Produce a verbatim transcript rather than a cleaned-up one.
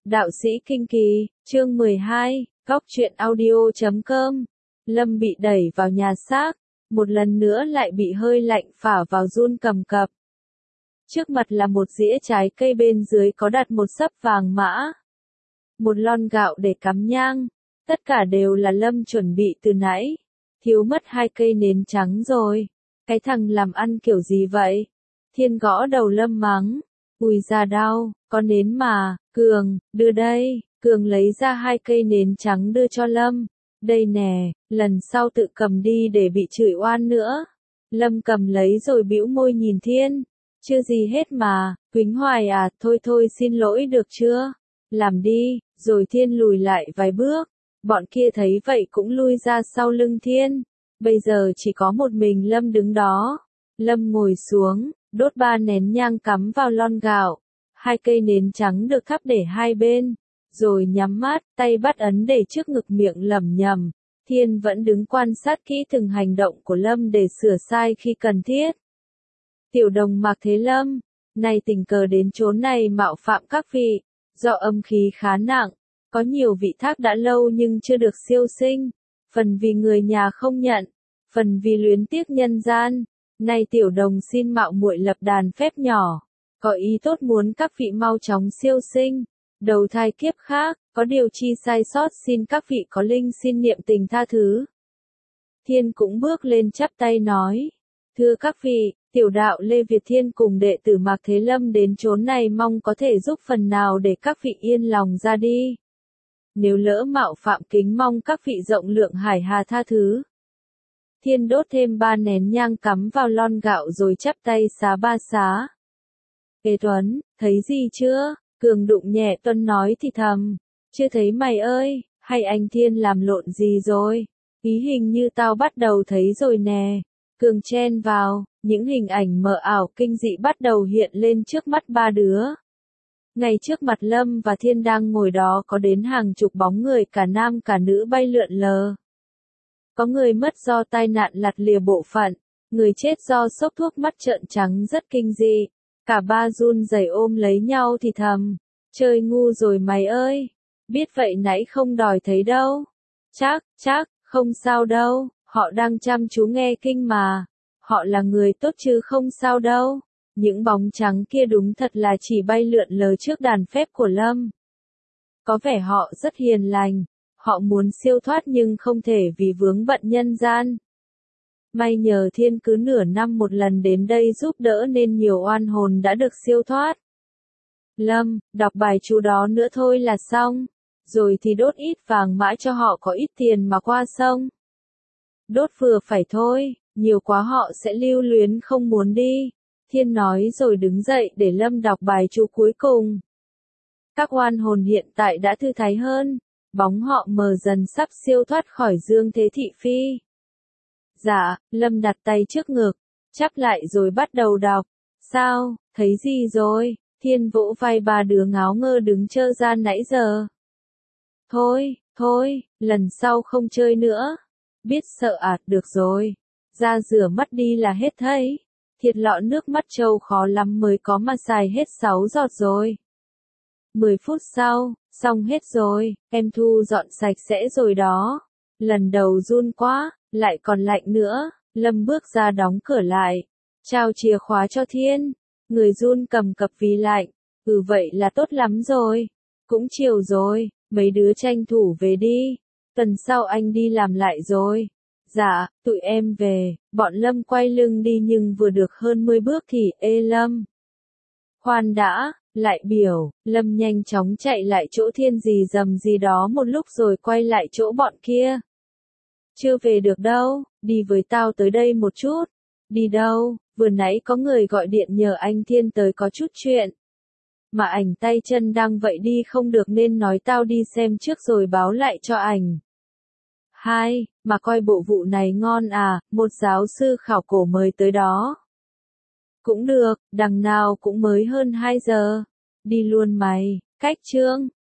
Đạo sĩ Kinh Kỳ, chương mười hai, Góc truyện audio chấm com. Lâm bị đẩy vào nhà xác, một lần nữa lại bị hơi lạnh phả vào run cầm cập. Trước mặt là một dĩa trái cây, bên dưới có đặt một sấp vàng mã, một lon gạo để cắm nhang, tất cả đều là Lâm chuẩn bị từ nãy. Thiếu mất hai cây nến trắng rồi, cái thằng làm ăn kiểu gì vậy? Thiên gõ đầu Lâm mắng, ui da đau, có nến mà. Cường, đưa đây. Cường lấy ra hai cây nến trắng đưa cho Lâm. Đây nè, lần sau tự cầm đi để bị chửi oan nữa. Lâm cầm lấy rồi bĩu môi nhìn Thiên. Chưa gì hết mà, Quýnh hoài à, thôi thôi xin lỗi được chưa? Làm đi, rồi Thiên lùi lại vài bước. Bọn kia thấy vậy cũng lui ra sau lưng Thiên. Bây giờ chỉ có một mình Lâm đứng đó. Lâm ngồi xuống, đốt ba nén nhang cắm vào lon gạo. Hai cây nến trắng được thắp để hai bên, rồi nhắm mắt, tay bắt ấn để trước ngực, miệng lẩm nhẩm. Thiên vẫn đứng quan sát kỹ từng hành động của Lâm để sửa sai khi cần thiết. Tiểu đồng Mạc Thế Lâm, nay tình cờ đến chốn này mạo phạm các vị, do âm khí khá nặng, có nhiều vị thác đã lâu nhưng chưa được siêu sinh, phần vì người nhà không nhận, phần vì luyến tiếc nhân gian. Nay tiểu đồng xin mạo muội lập đàn phép nhỏ, có ý tốt muốn các vị mau chóng siêu sinh, đầu thai kiếp khác, có điều chi sai sót xin các vị có linh xin niệm tình tha thứ. Thiên cũng bước lên chắp tay nói, thưa các vị, tiểu đạo Lê Việt Thiên cùng đệ tử Mạc Thế Lâm đến chốn này mong có thể giúp phần nào để các vị yên lòng ra đi. Nếu lỡ mạo phạm, kính mong các vị rộng lượng hải hà tha thứ. Thiên đốt thêm ba nén nhang cắm vào lon gạo rồi chắp tay xá ba xá. Ê Tuấn, thấy gì chưa? Cường đụng nhẹ Tuấn nói thì thầm. Chưa thấy mày ơi, hay anh Thiên làm lộn gì rồi? Ý hình như tao bắt đầu thấy rồi nè. Cường chen vào, những hình ảnh mờ ảo kinh dị bắt đầu hiện lên trước mắt ba đứa. Ngay trước mặt Lâm và Thiên đang ngồi đó có đến hàng chục bóng người, cả nam cả nữ bay lượn lờ. Có người mất do tai nạn lặt lìa bộ phận, người chết do sốc thuốc, mắt trợn trắng rất kinh dị. Cả ba run rẩy ôm lấy nhau thì thầm, chơi ngu rồi mày ơi, biết vậy nãy không đòi thấy đâu. Chắc, chắc, không sao đâu, họ đang chăm chú nghe kinh mà, họ là người tốt chứ không sao đâu. Những bóng trắng kia đúng thật là chỉ bay lượn lờ trước đàn phép của Lâm. Có vẻ họ rất hiền lành, họ muốn siêu thoát nhưng không thể vì vướng bận nhân gian. May nhờ Thiên cứ nửa năm một lần đến đây giúp đỡ nên nhiều oan hồn đã được siêu thoát. Lâm, đọc bài chú đó nữa thôi là xong, rồi thì đốt ít vàng mã cho họ có ít tiền mà qua sông. Đốt vừa phải thôi, nhiều quá họ sẽ lưu luyến không muốn đi. Thiên nói rồi đứng dậy để Lâm đọc bài chú cuối cùng. Các oan hồn hiện tại đã thư thái hơn, bóng họ mờ dần sắp siêu thoát khỏi dương thế thị phi. Dạ, Lâm đặt tay trước ngực, chắp lại rồi bắt đầu đọc. Sao, thấy gì rồi? Thiên vỗ vai ba đứa ngáo ngơ đứng trơ ra nãy giờ. Thôi, thôi, lần sau không chơi nữa. Biết sợ ạt, được rồi. Ra rửa mắt đi là hết thấy. Thiệt lọ nước mắt trâu khó lắm mới có mà xài hết sáu giọt rồi. Mười phút sau, xong hết rồi, em thu dọn sạch sẽ rồi đó. Lần đầu run quá, lại còn lạnh nữa. Lâm bước ra đóng cửa lại, trao chìa khóa cho Thiên. Người run cầm cập vì lạnh. Ừ vậy là tốt lắm rồi. Cũng chiều rồi, mấy đứa tranh thủ về đi. Tuần sau anh đi làm lại rồi. Dạ, tụi em về. Bọn Lâm quay lưng đi nhưng vừa được hơn mười bước thì, ê Lâm. Khoan đã, lại biểu. Lâm nhanh chóng chạy lại chỗ Thiên gì dầm gì đó một lúc rồi quay lại chỗ bọn kia. Chưa về được đâu, đi với tao tới đây một chút. Đi đâu, vừa nãy có người gọi điện nhờ anh Thiên tới có chút chuyện. Mà ảnh tay chân đang vậy đi không được nên nói tao đi xem trước rồi báo lại cho ảnh. Hai, mà coi bộ vụ này ngon à, một giáo sư khảo cổ mời tới đó. Cũng được, đằng nào cũng mới hơn hai giờ. Đi luôn mày, cách chương.